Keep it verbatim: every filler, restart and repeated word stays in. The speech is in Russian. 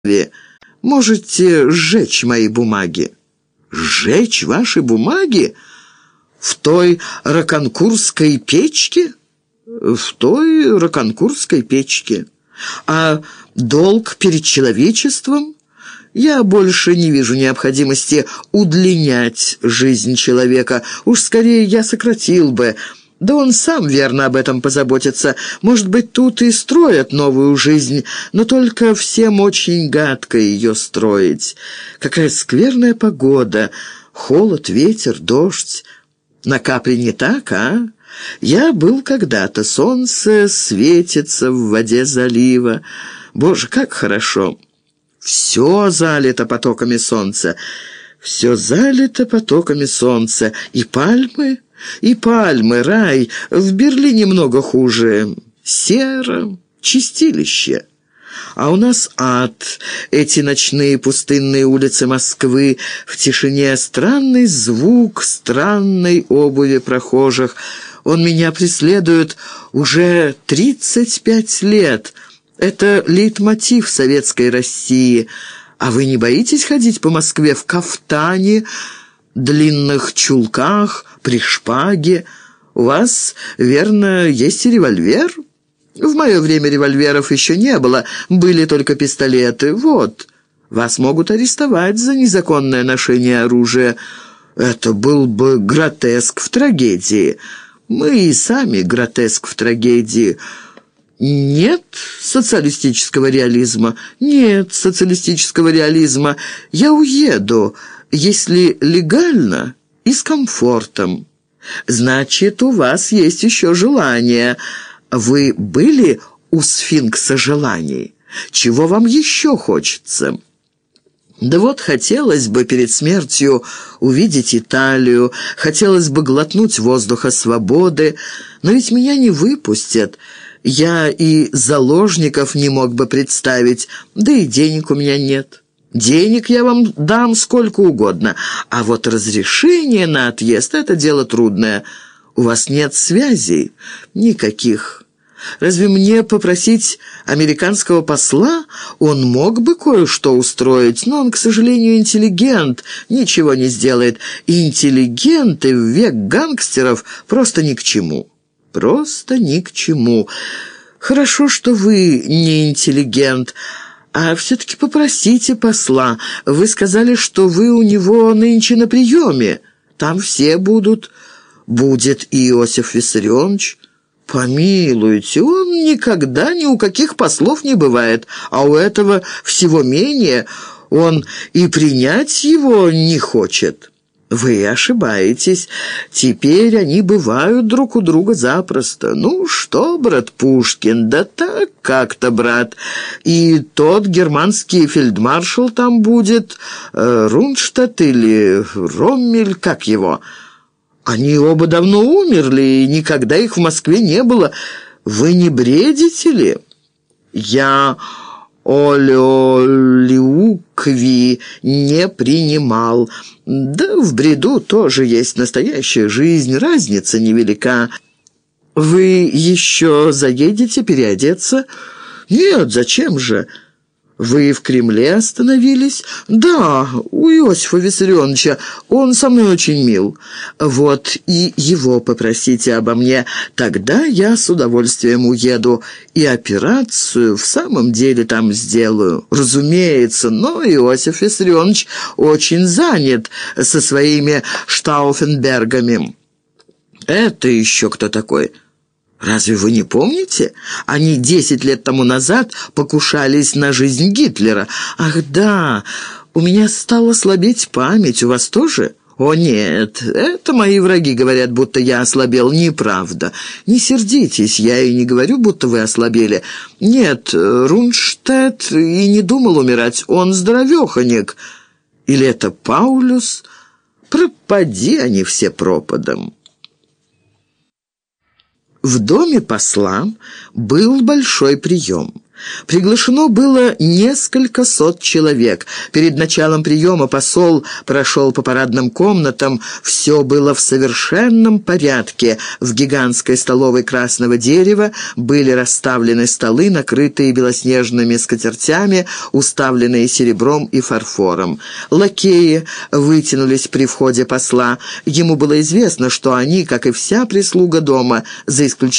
можете сжечь мои бумаги». «Сжечь ваши бумаги? В той раконкурской печке?» «В той раконкурской печке. А долг перед человечеством? Я больше не вижу необходимости удлинять жизнь человека. Уж скорее я сократил бы. Да он сам верно об этом позаботится. Может быть, тут и строят новую жизнь, но только всем очень гадко ее строить. Какая скверная погода. Холод, ветер, дождь. На Капри не так, а? Я был когда-то. Солнце светится в воде залива. Боже, как хорошо. Все залито потоками солнца. Все залито потоками солнца. И пальмы... И пальмы, рай. В Берлине много хуже. Серо, чистилище. А у нас ад. Эти ночные пустынные улицы Москвы. В тишине странный звук странной обуви прохожих. Он меня преследует уже тридцать пять лет. Это лейтмотив советской России. А вы не боитесь ходить по Москве в кафтане, длинных чулках, при шпаге? У вас, верно, есть и револьвер? В мое время револьверов еще не было, были только пистолеты. Вот, вас могут арестовать за незаконное ношение оружия. Это был бы гротеск в трагедии. Мы и сами гротеск в трагедии. Нет социалистического реализма. Нет социалистического реализма. Я уеду, если легально и с комфортом. Значит, у вас есть еще желание. Вы были у сфинкса желаний? Чего вам еще хочется? Да вот хотелось бы перед смертью увидеть Италию, хотелось бы глотнуть воздуха свободы, но ведь меня не выпустят. Я и заложников не мог бы представить, да и денег у меня нет. Денег я вам дам сколько угодно, а вот разрешение на отъезд — это дело трудное. У вас нет связей? Никаких. Разве мне попросить американского посла? Он мог бы кое-что устроить, но он, к сожалению, интеллигент, ничего не сделает. И интеллигенты в век гангстеров просто ни к чему. Просто ни к чему. Хорошо, что вы не интеллигент, а все-таки попросите посла. Вы сказали, что вы у него нынче на приеме. Там все будут. Будет и Иосиф Виссарионович. Помилуйте, он никогда ни у каких послов не бывает, а у этого всего менее он и принять его не хочет. Вы ошибаетесь. Теперь они бывают друг у друга запросто. Ну что, брат Пушкин, да так как-то, брат. И тот германский фельдмаршал там будет, э, Рунштадт или Роммель, как его. Они оба давно умерли, и никогда их в Москве не было. Вы не бредите ли? Я олеолиукви не принимал. Да в бреду тоже есть настоящая жизнь, разница невелика. Вы еще заедете переодеться? Нет, зачем же? Вы в Кремле остановились? Да, у Иосифа Виссарионовича. Он со мной очень мил. Вот и его попросите обо мне. Тогда я с удовольствием уеду. И операцию в самом деле там сделаю. Разумеется, но Иосиф Виссарионович очень занят со своими Штауфенбергами. Это еще кто такой? Разве вы не помните? Они десять лет тому назад покушались на жизнь Гитлера. Ах, да, у меня стала слабеть память. У вас тоже? О, нет, это мои враги говорят, будто я ослабел. Неправда. Не сердитесь, я и не говорю, будто вы ослабели. Нет, Рунштадт и не думал умирать. Он здоровеханик. Или это Паулюс? Пропади они все пропадом. В доме посла был большой прием. Приглашено было несколько сот человек. Перед началом приема посол прошел по парадным комнатам. Все было в совершенном порядке. В гигантской столовой красного дерева были расставлены столы, накрытые белоснежными скатертями, уставленные серебром и фарфором. Лакеи вытянулись при входе посла. Ему было известно, что они, как и вся прислуга дома, за исключением